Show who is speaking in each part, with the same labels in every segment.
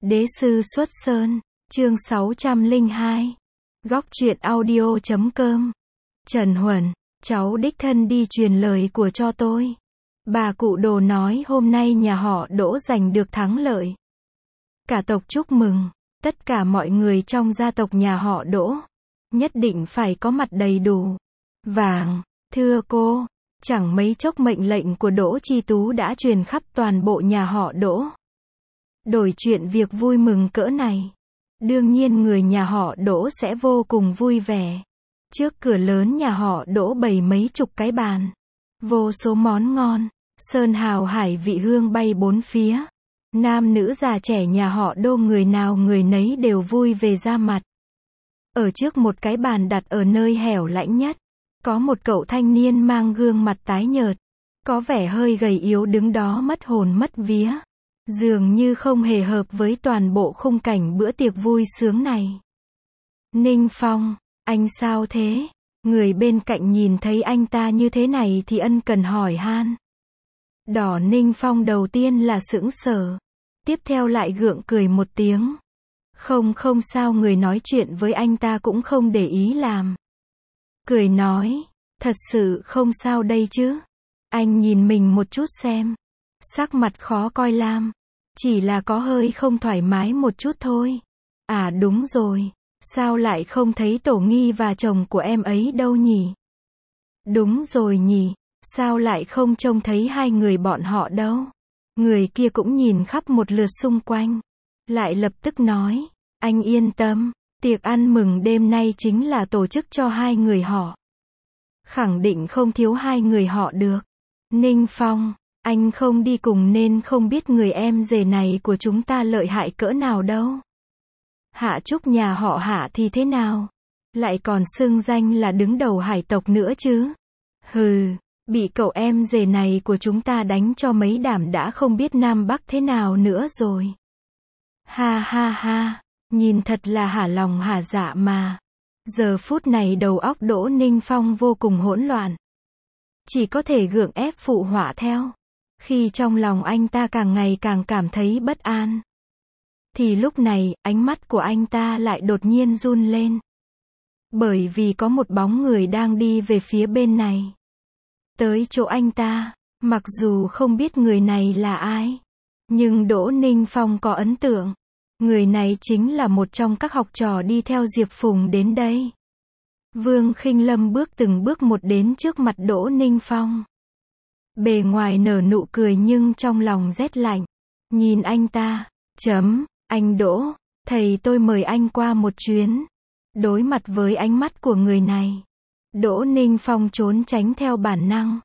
Speaker 1: Đế sư xuất sơn, chương 602. Góc truyện audio.com. Trần Huẩn, cháu đích thân đi truyền lời của cho tôi. Bà cụ Đồ nói hôm nay nhà họ Đỗ giành được thắng lợi. Cả tộc chúc mừng, tất cả mọi người trong gia tộc nhà họ Đỗ nhất định phải có mặt đầy đủ. Vàng, thưa cô, chẳng mấy chốc mệnh lệnh của Đỗ Chi Tú đã truyền khắp toàn bộ nhà họ Đỗ. Đổi chuyện việc vui mừng cỡ này, đương nhiên người nhà họ Đỗ sẽ vô cùng vui vẻ. Trước cửa lớn nhà họ Đỗ bày mấy chục cái bàn, vô số món ngon, sơn hào hải vị hương bay bốn phía. Nam nữ già trẻ nhà họ Đỗ người nào người nấy đều vui về ra mặt. Ở trước một cái bàn đặt ở nơi hẻo lánh nhất, có một cậu thanh niên mang gương mặt tái nhợt, có vẻ hơi gầy yếu đứng đó mất hồn mất vía, dường như không hề hợp với toàn bộ khung cảnh bữa tiệc vui sướng này. Ninh Phong, anh sao thế? Người bên cạnh nhìn thấy anh ta như thế này thì ân cần hỏi han. Đỏ Ninh Phong đầu tiên là sững sờ, tiếp theo lại gượng cười một tiếng. Không sao, người nói chuyện với anh ta cũng không để ý làm. Cười nói, thật sự không sao đây chứ. Anh nhìn mình một chút xem. Sắc mặt khó coi lam. Chỉ là có hơi không thoải mái một chút thôi. À đúng rồi. Sao lại không thấy Tổ Nghi và chồng của em ấy đâu nhỉ? Đúng rồi nhỉ. Sao lại không trông thấy hai người bọn họ đâu? Người kia cũng nhìn khắp một lượt xung quanh. Lại lập tức nói, anh yên tâm. Tiệc ăn mừng đêm nay chính là tổ chức cho hai người họ. Khẳng định không thiếu hai người họ được. Ninh Phong, anh không đi cùng nên không biết người em rể này của chúng ta lợi hại cỡ nào đâu. Hạ Trúc nhà họ Hạ thì thế nào? Lại còn xưng danh là đứng đầu hải tộc nữa chứ. Hừ, bị cậu em rể này của chúng ta đánh cho mấy đảm đã không biết Nam Bắc thế nào nữa rồi. Ha ha ha. Nhìn thật là hả lòng hả dạ mà. Giờ phút này đầu óc Đỗ Ninh Phong vô cùng hỗn loạn. Chỉ có thể gượng ép phụ họa theo. Khi trong lòng anh ta càng ngày càng cảm thấy bất an, thì lúc này, ánh mắt của anh ta lại đột nhiên run lên. Bởi vì có một bóng người đang đi về phía bên này. Tới chỗ anh ta, mặc dù không biết người này là ai, nhưng Đỗ Ninh Phong có ấn tượng. Người này chính là một trong các học trò đi theo Diệp Phùng đến đây. Vương Khinh Lâm bước từng bước một đến trước mặt Đỗ Ninh Phong. Bề ngoài nở nụ cười nhưng trong lòng rét lạnh. Nhìn anh ta, anh Đỗ, thầy tôi mời anh qua một chuyến. Đối mặt với ánh mắt của người này, Đỗ Ninh Phong trốn tránh theo bản năng.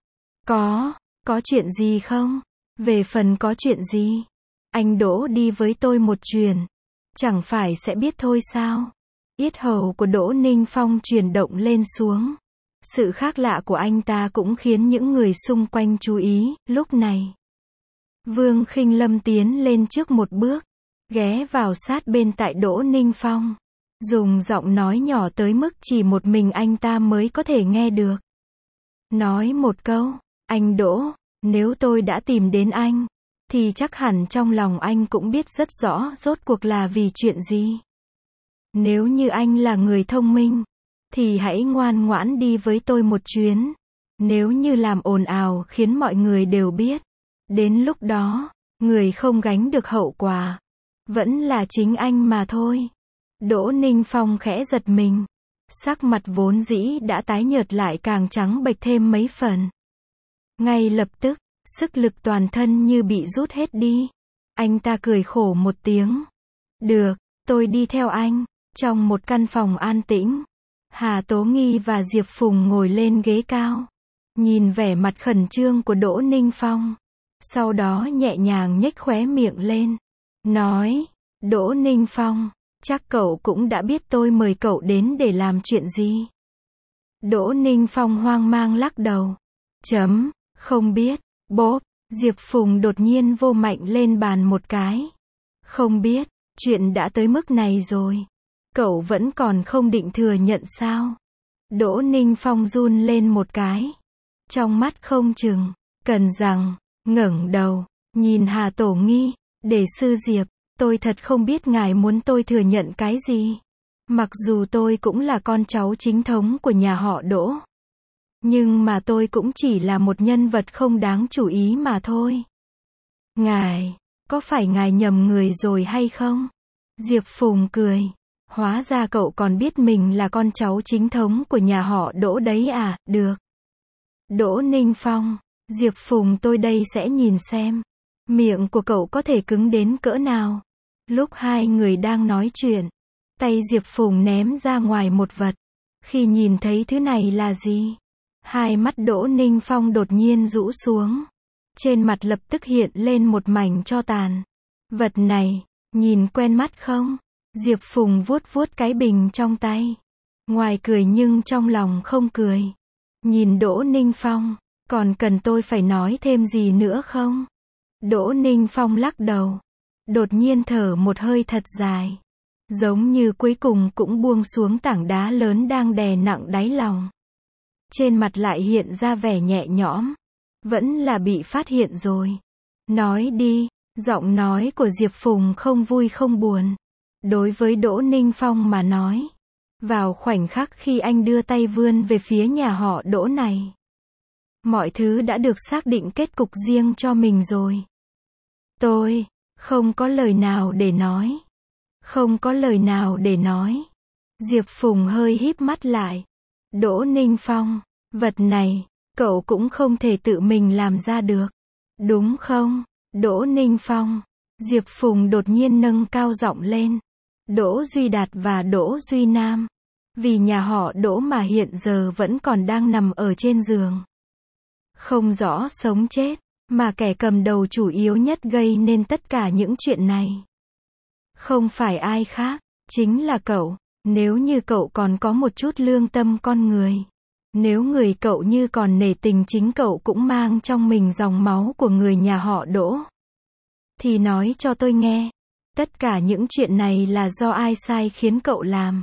Speaker 1: Có chuyện gì không? Về phần có chuyện gì? Anh Đỗ đi với tôi một chuyến, chẳng phải sẽ biết thôi sao? Yết hầu của Đỗ Ninh Phong chuyển động lên xuống. Sự khác lạ của anh ta cũng khiến những người xung quanh chú ý. Lúc này, Vương Khinh Lâm tiến lên trước một bước, ghé vào sát bên tại Đỗ Ninh Phong, dùng giọng nói nhỏ tới mức chỉ một mình anh ta mới có thể nghe được. Nói một câu, anh Đỗ, nếu tôi đã tìm đến anh, thì chắc hẳn trong lòng anh cũng biết rất rõ rốt cuộc là vì chuyện gì. Nếu như anh là người thông minh, thì hãy ngoan ngoãn đi với tôi một chuyến. Nếu như làm ồn ào khiến mọi người đều biết, đến lúc đó, người không gánh được hậu quả, vẫn là chính anh mà thôi. Đỗ Ninh Phong khẽ giật mình. Sắc mặt vốn dĩ đã tái nhợt lại càng trắng bệch thêm mấy phần. Ngay lập tức, sức lực toàn thân như bị rút hết đi. Anh ta cười khổ một tiếng. Được, tôi đi theo anh. Trong một căn phòng an tĩnh, Hà Tố Nghi và Diệp Phùng ngồi lên ghế cao, nhìn vẻ mặt khẩn trương của Đỗ Ninh Phong. Sau đó nhẹ nhàng nhếch khóe miệng lên, nói, Đỗ Ninh Phong, chắc cậu cũng đã biết tôi mời cậu đến để làm chuyện gì. Đỗ Ninh Phong hoang mang lắc đầu. Không biết. Bốp, Diệp Phùng đột nhiên vô mạnh lên bàn một cái. Không biết, chuyện đã tới mức này rồi. Cậu vẫn còn không định thừa nhận sao? Đỗ Ninh Phong run lên một cái. Trong mắt không chừng, cần rằng, ngẩng đầu, nhìn Hà Tổ Nghi, để sư Diệp, Tôi thật không biết ngài muốn tôi thừa nhận cái gì. Mặc dù tôi cũng là con cháu chính thống của nhà họ Đỗ. Nhưng mà tôi cũng chỉ là một nhân vật không đáng chú ý mà thôi. Ngài, có phải ngài nhầm người rồi hay không? Diệp Phùng cười. Hóa ra cậu còn biết mình là con cháu chính thống của nhà họ Đỗ đấy à, được. Đỗ Ninh Phong, Diệp Phùng tôi đây sẽ nhìn xem. Miệng của cậu có thể cứng đến cỡ nào. Lúc hai người đang nói chuyện, tay Diệp Phùng ném ra ngoài một vật. Khi nhìn thấy thứ này là gì? Hai mắt Đỗ Ninh Phong đột nhiên rũ xuống. Trên mặt lập tức hiện lên một mảnh tro tàn. Vật này, nhìn quen mắt không? Diệp Phùng vuốt vuốt cái bình trong tay. Ngoài cười nhưng trong lòng không cười. Nhìn Đỗ Ninh Phong, còn cần tôi phải nói thêm gì nữa không? Đỗ Ninh Phong lắc đầu. Đột nhiên thở một hơi thật dài. Giống như cuối cùng cũng buông xuống tảng đá lớn đang đè nặng đáy lòng. Trên mặt lại hiện ra vẻ nhẹ nhõm. Vẫn là bị phát hiện rồi. Nói đi, giọng nói của Diệp Phùng không vui không buồn. Đối với Đỗ Ninh Phong mà nói, vào khoảnh khắc khi anh đưa tay vươn về phía nhà họ Đỗ này, mọi thứ đã được xác định kết cục riêng cho mình rồi. Tôi không có lời nào để nói. Không có lời nào để nói. Diệp Phùng hơi híp mắt lại. Đỗ Ninh Phong, vật này, cậu cũng không thể tự mình làm ra được. Đúng không? Đỗ Ninh Phong. Diệp Phùng đột nhiên nâng cao giọng lên. Đỗ Duy Đạt và Đỗ Duy Nam. Vì nhà họ Đỗ mà hiện giờ vẫn còn đang nằm ở trên giường. Không rõ sống chết, mà kẻ cầm đầu chủ yếu nhất gây nên tất cả những chuyện này. Không phải ai khác, chính là cậu. Nếu như cậu còn có một chút lương tâm con người. Nếu người cậu như còn nể tình chính cậu cũng mang trong mình dòng máu của người nhà họ Đỗ. Thì nói cho tôi nghe. Tất cả những chuyện này là do ai sai khiến cậu làm?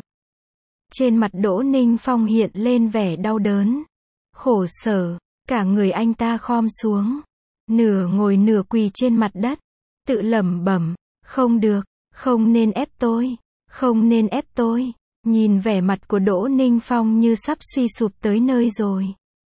Speaker 1: Trên mặt Đỗ Ninh Phong hiện lên vẻ đau đớn. Khổ sở, cả người anh ta khom xuống. Nửa ngồi nửa quỳ trên mặt đất. Tự lẩm bẩm, không được, không nên ép tôi, không nên ép tôi. Nhìn vẻ mặt của Đỗ Ninh Phong như sắp suy sụp tới nơi rồi.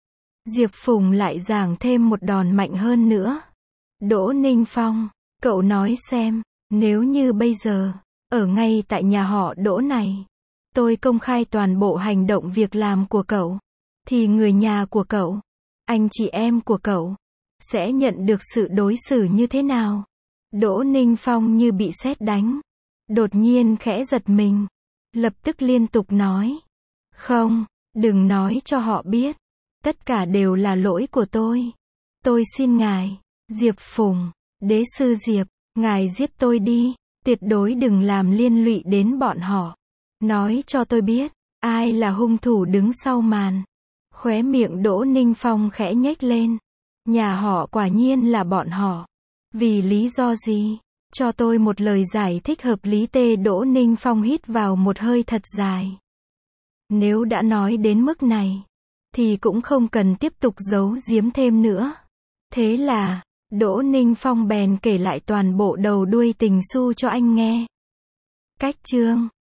Speaker 1: Diệp Phùng lại giáng thêm một đòn mạnh hơn nữa. Đỗ Ninh Phong, cậu nói xem, nếu như bây giờ, ở ngay tại nhà họ Đỗ này, tôi công khai toàn bộ hành động việc làm của cậu, thì người nhà của cậu, anh chị em của cậu, sẽ nhận được sự đối xử như thế nào? Đỗ Ninh Phong như bị sét đánh. Đột nhiên khẽ giật mình. Lập tức liên tục nói. Không, đừng nói cho họ biết. Tất cả đều là lỗi của tôi. Tôi xin ngài, Diệp Phùng, đế sư Diệp, ngài giết tôi đi. Tuyệt đối đừng làm liên lụy đến bọn họ. Nói cho tôi biết, ai là hung thủ đứng sau màn. Khóe miệng Đỗ Ninh Phong khẽ nhếch lên. Nhà họ quả nhiên là bọn họ. Vì lý do gì? Cho tôi một lời giải thích hợp lý. Tê Đỗ Ninh Phong hít vào một hơi thật dài. Nếu đã nói đến mức này, thì cũng không cần tiếp tục giấu giếm thêm nữa. Thế là, Đỗ Ninh Phong bèn kể lại toàn bộ đầu đuôi tình xu cho anh nghe. Cách chương